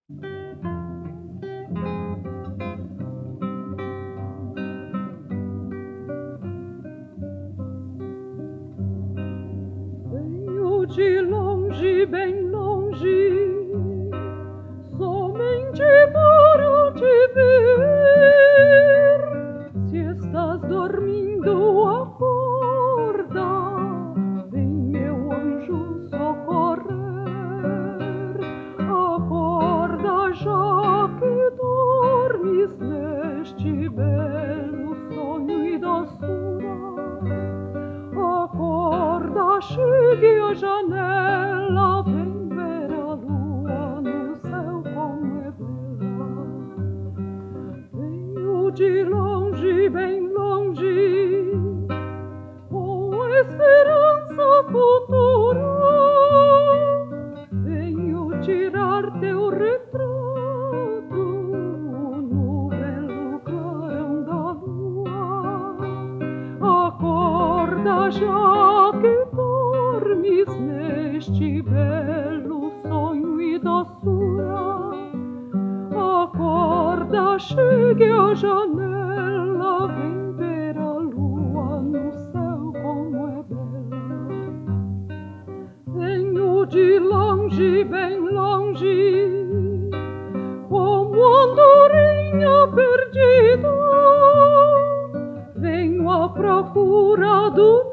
Venho de longe, bem longe, somente para te ver. Se estás dormindo, acorda, vem meu anjo socorrer. Acorda já que dormes neste belo sonho e doçura. Acorda, chegue à janela, vem ver a lua no céu como é bela. Venho de longe, bem longe, com esperança futura. Venho tirar teu retrato no belo clarão da lua. Acorda já que dormes neste belo sonho e doçura. Acorda, chegue à janela, vem ver a lua no céu como é bela. Venho de longe, bem longe, como andorinha perdida. Venho à procura do